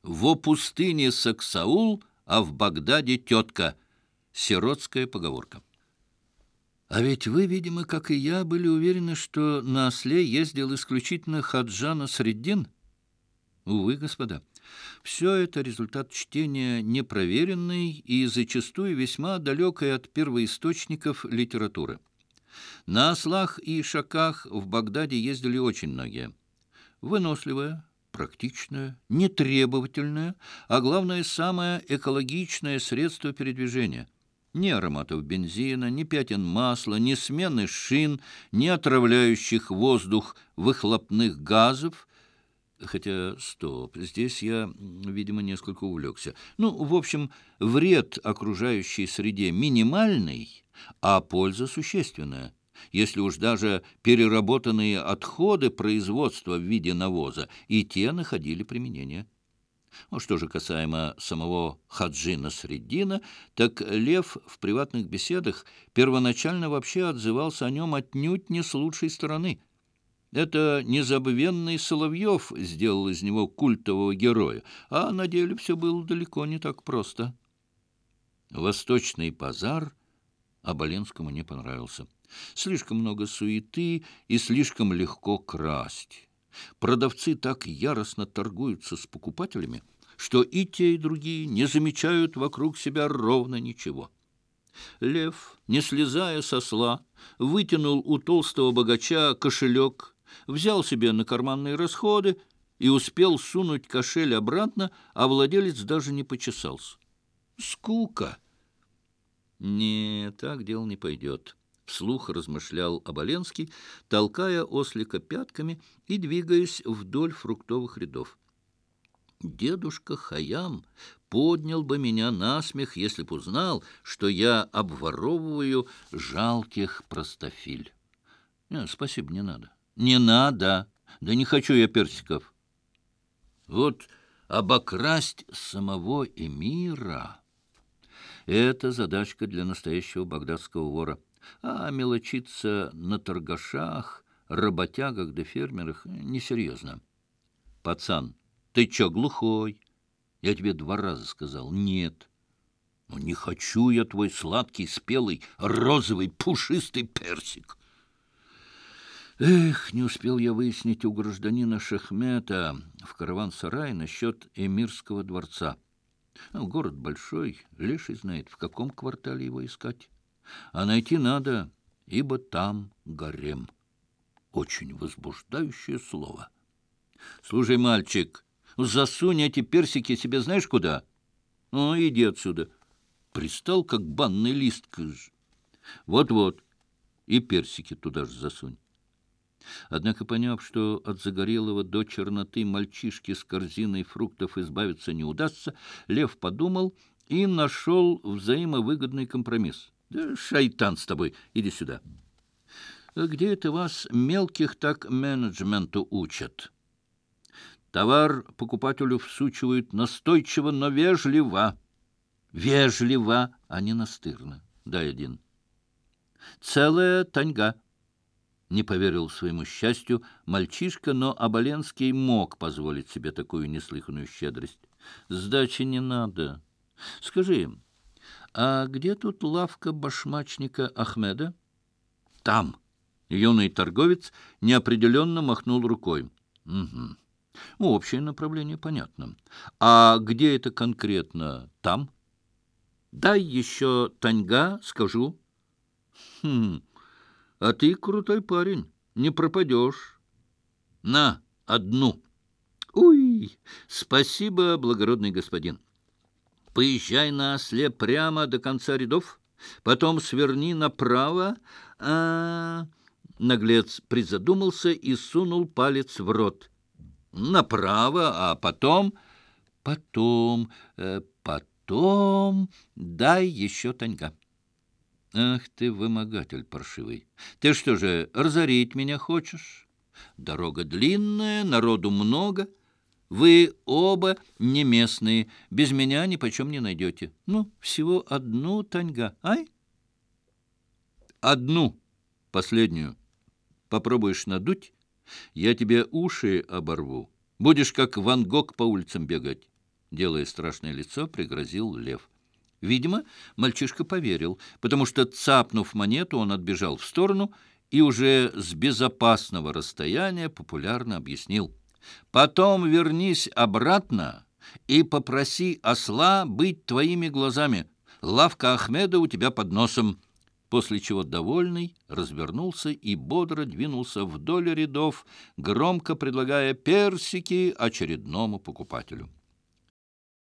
Во пустыне Саксаул, а в Багдаде тетка. Сиротская поговорка. А ведь вы, видимо, как и я, были уверены, что на осле ездил исключительно Хаджа Насреддин? Увы, господа, все это результат чтения непроверенной и зачастую весьма далекой от первоисточников литературы. На ослах и ишаках в Багдаде ездили очень многие. Выносливая, практичное, нетребовательное, а главное, самое экологичное средство передвижения. Ни ароматов бензина, ни пятен масла, ни смены шин, ни отравляющих воздух выхлопных газов. Хотя, стоп, здесь я, видимо, несколько увлекся. Ну, в общем, вред окружающей среде минимальный, а польза существенная. Если уж даже переработанные отходы производства в виде навоза, и те находили применение. Ну, что же касаемо самого Хаджи Насреддина, так Лев в приватных беседах первоначально вообще отзывался о нем отнюдь не с лучшей стороны. Это незабвенный Соловьев сделал из него культового героя, а на деле все было далеко не так просто. Восточный базар Оболенскому не понравился. Слишком много суеты и слишком легко красть. Продавцы так яростно торгуются с покупателями, что и те, и другие не замечают вокруг себя ровно ничего. Лев, не слезая с осла, вытянул у толстого богача кошелек, взял себе на карманные расходы и успел сунуть кошель обратно, а владелец даже не почесался. Скука! «Не, так дело не пойдет», — вслух размышлял Оболенский, толкая ослика пятками и двигаясь вдоль фруктовых рядов. «Дедушка Хаям поднял бы меня на смех, если б узнал, что я обворовываю жалких простофиль. Спасибо, не надо». «Не надо! Да не хочу я персиков». Вот обокрасть самого эмира... Это задачка для настоящего багдадского вора. А мелочиться на торгашах, работягах да фермерах несерьезно. Пацан, ты чё, глухой? Я тебе 2 раза сказал нет. Ну, не хочу я твой сладкий, спелый, розовый, пушистый персик. Эх, не успел я выяснить у гражданина Шахмета в караван-сарае насчет эмирского дворца. Город большой, леший знает, в каком квартале его искать. А найти надо, ибо там гарем. Очень возбуждающее слово. Слушай, мальчик, засунь эти персики себе знаешь куда? Ну, иди отсюда. Пристал, как банный лист. Вот-вот, и персики туда же засунь. Однако, поняв, что от загорелого до черноты мальчишки с корзиной фруктов избавиться не удастся, Лев подумал и нашел взаимовыгодный компромисс. «Да шайтан с тобой, иди сюда». «Где это вас мелких так менеджменту учат?» «Товар покупателю всучивают настойчиво, но вежливо». «Вежливо, а не настырно. Дай 1». «Целая таньга». Не поверил своему счастью мальчишка, но Оболенский мог позволить себе такую неслыханную щедрость. «Сдачи не надо. Скажи, а где тут лавка башмачника Ахмеда?» «Там». Юный торговец неопределенно махнул рукой. «Угу. Общее направление понятно. А где это конкретно там?» «Дай еще таньга, скажу». «Хм... А ты крутой парень, не пропадешь. На, 1. Уй, спасибо, благородный господин. Поезжай на осле прямо до конца рядов, потом сверни направо. Наглец призадумался и сунул палец в рот. Направо, а потом... Потом дай еще таньга. Ах ты, вымогатель паршивый! Ты что же, разорить меня хочешь? Дорога длинная, народу много. Вы оба не местные, без меня ни почем не найдете. Ну, всего 1 таньга, ай? 1, последнюю. Попробуешь надуть, я тебе уши оборву. Будешь как Ван Гог по улицам бегать. делая страшное лицо, пригрозил Лев. Видимо, мальчишка поверил, потому что, цапнув монету, он отбежал в сторону и уже с безопасного расстояния популярно объяснил: «Потом вернись обратно и попроси осла быть твоими глазами. Лавка Ахмеда у тебя под носом». После чего довольный развернулся и бодро двинулся вдоль рядов, громко предлагая персики очередному покупателю.